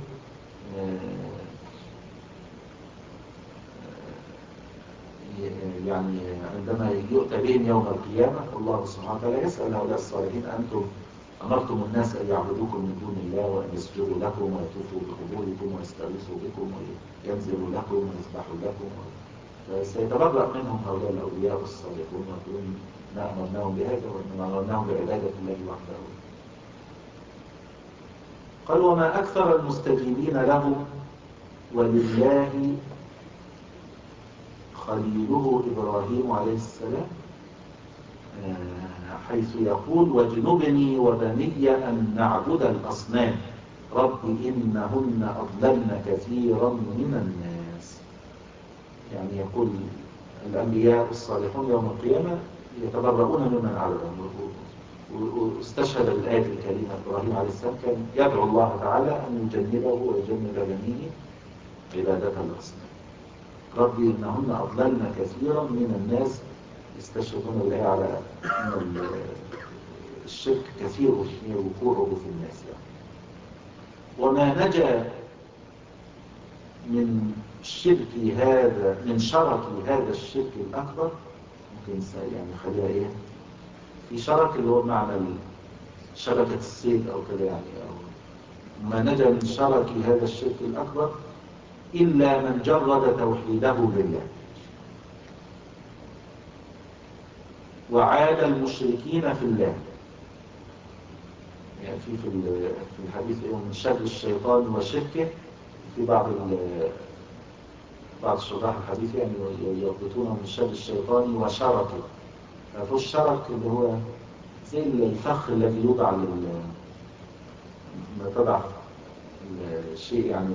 يعني عندما يؤتى بهم يوم القيامة الله سبحانه وتعالى يسأل هؤلاء الصالحين أنتم أمرتم الناس أن يعبدوكم من دون الله وأن يسجدوا لكم ويطوفوا بقبوركم ويستغيثوا بكم وينزلوا لكم ويذبحوا لكم، فسيتبرأ منهم هؤلاء الأولياء والصالحون ويقولون ما أمرناهم بهذا وإنما أمرناهم بعبادة الله وحده. قال وما أكثر المستجيبين له ولله خليله إبراهيم عليه السلام، حيث يقول واجنبني وبني أن نعبد الأصنام رب إنهن أضللن كثيرا من الناس. يعني يقول الأنبياء الصالحون يوم القيامة يتبرؤون ممن عبدهم، واستشهد الآية الكريمة إبراهيم عليه السلام كان يدعو الله تعالى أن يجنبه ويجنب بنيه عبادة الأصنام. رب إنهن أضللن كثيرا من الناس، يستشهدون الآية على أن الشرك كثير وقوعه في الناس يعني. وما نجا من شرك هذا من شرك هذا الشرك الأكبر، ممكن يعني خليها إيه في شرك اللي هو معنى شبكة الصيد أو كده يعني، أو ما نجا من شرك هذا الشرك الأكبر إلا من جرد توحيده لله وعاد المشركين في الله. يعني في في الحديث من شر الشيطان وشركه، في بعض بعض شراح الحديث يعني يضبطون من شر الشيطان وشركه. ففي الشرك اللي هو زي الفخ الذي يوضع لما تضع الشيء يعني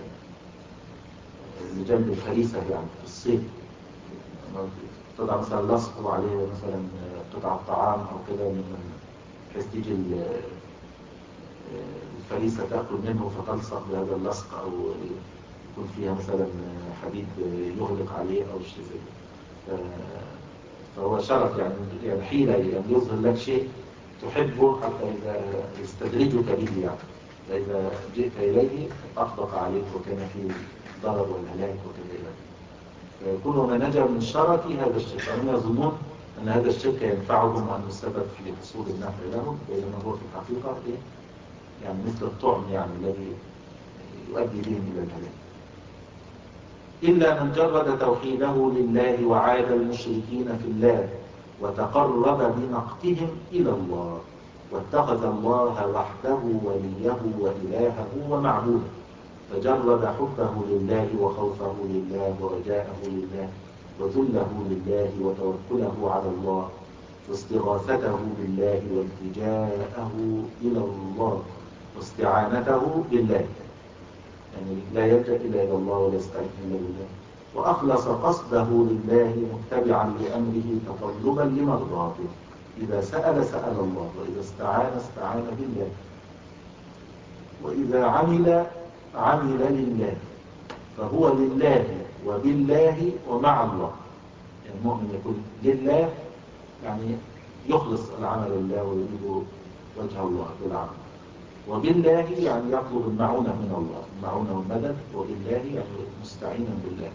اللي جنب الفريسة يعني في الصيد، تضع مثلا لصق وعليه مثلا قطعة طعام أو كده من بحيث تيجي الفريسة تأكل منه فتلصق بهذا اللصق، أو يكون فيها مثلا حديد يغلق عليه أو شيء زي كده. فهو شرط يعني يعني حيلة يعني يظهر لك شيء تحبه حتى إذا يستدرجك به يعني، فإذا جئت إليه أطبق عليك وكان فيه ضرر والهلاك وكذا إليه. فيكون وما نجا من شرك هذا الشرك، يعني يظنون أن هذا الشرك ينفعهم وأنه السبب في حصول النفع لهم، بينما هو في الحقيقة إيه؟ يعني مثل الطعم يعني الذي يؤدي بهم إلى الهلاك. إلا من جرد توحيده لله وعاد المشركين في الله وتقرب بنقتهم إلى الله واتخذ الله وحده وليه وإلهه ومعبوده، فجرد حبه لله وخوفه لله ورجاءه لله وذله لله وتوكله على الله واستغاثته بالله والتجاءه إلى الله واستعانته بالله، يعني لا يلجأ إلا إلى الله ولا يستعين إلا بالله، وأخلص قصده لله متبعا لأمره تطلبا لمرضاته. إذا سأل سأل الله، وإذا استعان استعان بالله، وإذا عمل عمل لله، فهو لله وبالله ومع الله. يعني المؤمن يقول لله يعني يخلص العمل لله ويريد وجه الله بالعمل، وبالله يعني يطلب المعونة من الله، المعونة والمدد، وبالله يعني مستعينا بالله،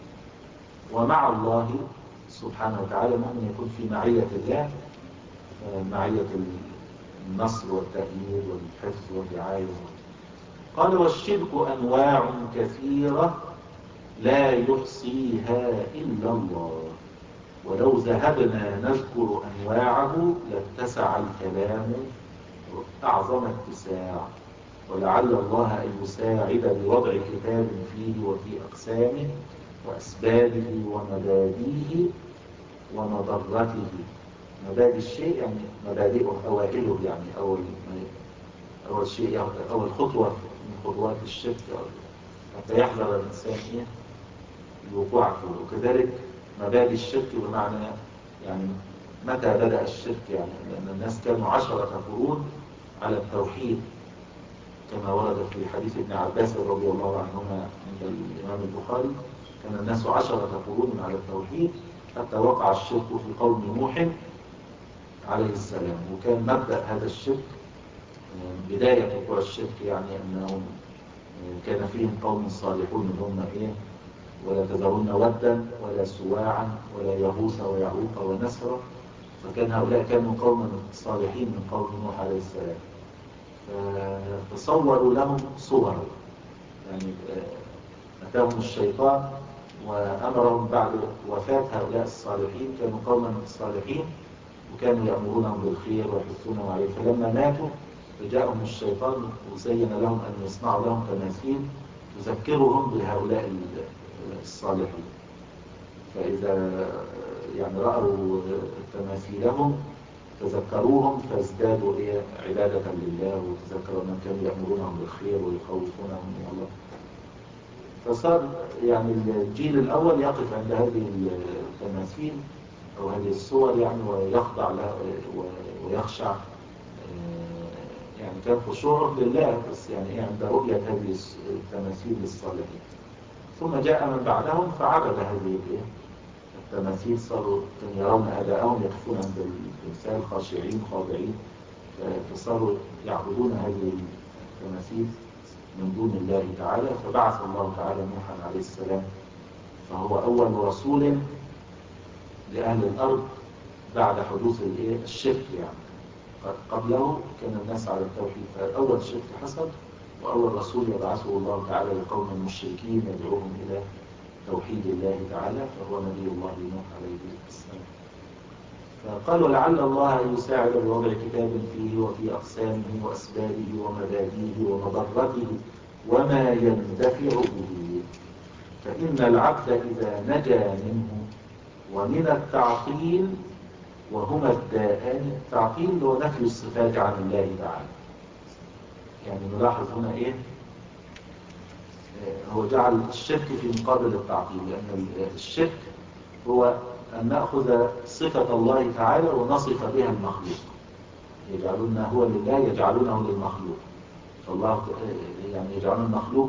ومع الله سبحانه وتعالى. المؤمن يكون في معية الله، معية النصر والتأييد والحفظ والرعاية. قال والشرك أنواع كثيرة لا يحصيها إلا الله، ولو ذهبنا نذكر أنواعه لاتسع الكلام أعظم اتساع، ولعل الله أن يساعد بوضع كتاب فيه وفي أقسامه وأسبابه ومبادئه ومضرته. مبادئ الشيء يعني مبادئه أوائله، يعني أول أول شيء يعني أول خطوة من خطوات الشرك حتى يحذر الإنسان إيه الوقوع فيه. وكذلك مبادئ الشرك بمعنى يعني متى بدأ الشرك، يعني لأن الناس كانوا عشرة قرون على التوحيد كما ورد في حديث ابن عباس رضي الله عنهما عند الإمام البخاري. كان الناس عشرة قرون على التوحيد حتى وقع الشرك في قوم نوح عليه السلام. وكان مبدأ هذا الشرك بداية وقوع الشرك يعني أنهم كان فيهم قوم صالحون هم إيه ولا تذرون ودا ولا سواعا ولا يغوث ويعوق ونسرا. فكان هؤلاء كانوا قوما صالحين من قوم نوح عليه السلام، فتصوروا لهم صورا، يعني أتاهم الشيطان وأمرهم بعد وفاة هؤلاء الصالحين، كانوا قوما صالحين وكانوا يأمرونهم بالخير ويحثونهم عليه، فلما ماتوا فجاءهم الشيطان وزين لهم أن يصنعوا لهم تماثيل تذكرهم بهؤلاء الصالحين. فإذا يعني رأوا تماثيلهم تذكروهم فازدادوا إيه عبادة لله، وتذكروا أنهم كانوا يأمرونهم بالخير ويخوفونهم من الله. فصار يعني الجيل الأول يقف عند هذه التماثيل أو هذه الصور يعني ويخضع لها ويخشع، يعني كان خشوعه لله بس يعني إيه عند رؤية هذه التماثيل للصالحين. ثم جاء من بعدهم فعبد هذه التماثيل، صاروا يرون آباءهم يقفون عند التمثال خاشعين خاضعين، فصاروا يعبدون هذه التماثيل من دون الله تعالى. فبعث الله تعالى نوحا عليه السلام، فهو أول رسول لأهل الأرض بعد حدوث الشرك. يعني قبله كان الناس على التوحيد، فأول شرك حصل وأول رسول يبعثه الله تعالى لقوم المشركين يدعوهم إلى توحيد الله تعالى، فهو نبي الله نوح عليه السلام. فقال ولعل الله أن يساعد بوضع كتاب فيه وفي أقسامه وأسبابه ومبادئه ومضرته وما يندفع به، فإن العبد إذا نجا منه ومن التعطيل وهما الداءان. التعطيل هو نفي الصفات عن الله تعالى. يعني نلاحظ هنا إيه هو جعل الشرك في مقابل التعطيل، لأن الشرك هو أن نأخذ صفة الله تعالى ونصف بها المخلوق. يجعلون هو لله يجعلونه للمخلوق، فالله يعني يجعلون المخلوق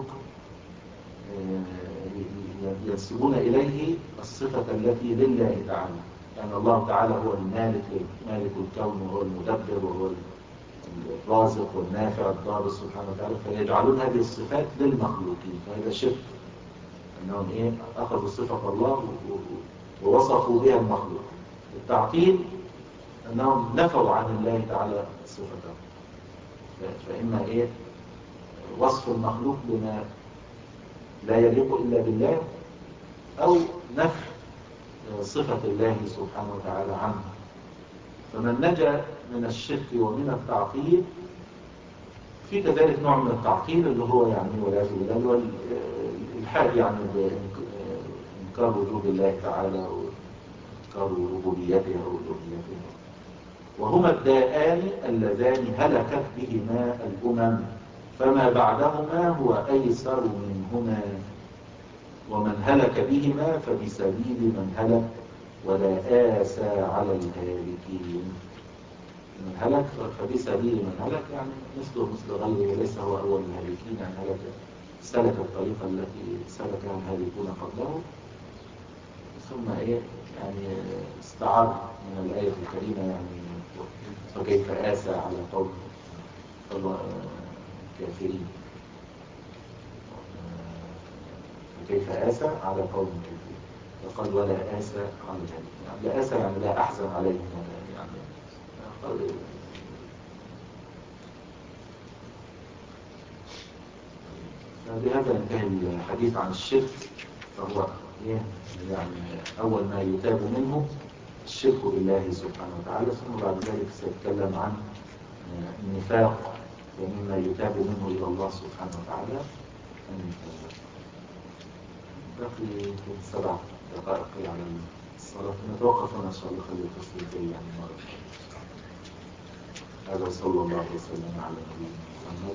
ينسبون إليه الصفة التي لله تعالى. يعني الله تعالى هو المالك مالك الكون وهو المدبر وهو الرازق والنافع الضار سبحانه وتعالى، فيجعلون هذه الصفات للمخلوقين. فهذا شرك أنهم إيه أخذوا صفة الله ووصفوا بها المخلوق. التعطيل أنهم نفوا عن الله تعالى صفته، فإما إيه وصف المخلوق بما لا يليق إلا بالله، أو نفي صفة الله سبحانه وتعالى عنه. فمن نجا من الشرك ومن التعطيل في كذلك نوع من التعطيل اللي هو يعني والعياذ بالله الحاد يعني بإنكار وجود الله تعالى وإنكار ربوبيته وألوهيته، وهما الداءان اللذان هلكت بهما الأمم فما بعدهما هو أيسر منهما، ومن هلك بهما فبسبيل من هلك ولا آسى على الهالكين. من هلك فبسبيل من هلك يعني مثله مثل غيره، ليس هو أول الهالكين، يعني هلك سلك الطريقة التي سلكها الهالكون قبله. ثم إيه يعني استعار من الآية الكريمة يعني فكيف آسى على قوم كافرين، فكيف آسى على قوم كافرين، فقال ولا آسى على الهالكين، يعني لا آسى يعني لا أحزن عليهم يعني. بهذا ينتهي الحديث عن الشرك. فهو إيه يعني أول ما يتاب منه الشرك بالله سبحانه وتعالى، ثم بعد ذلك سيتكلم عن النفاق ومما يتاب منه إلى الله سبحانه وتعالى. بقي سبع دقائق على الصلاة، نتوقف هنا إن شاء الله، خلي التصوير يعني مرة. هذا صلى الله وسلم على نبينا محمد.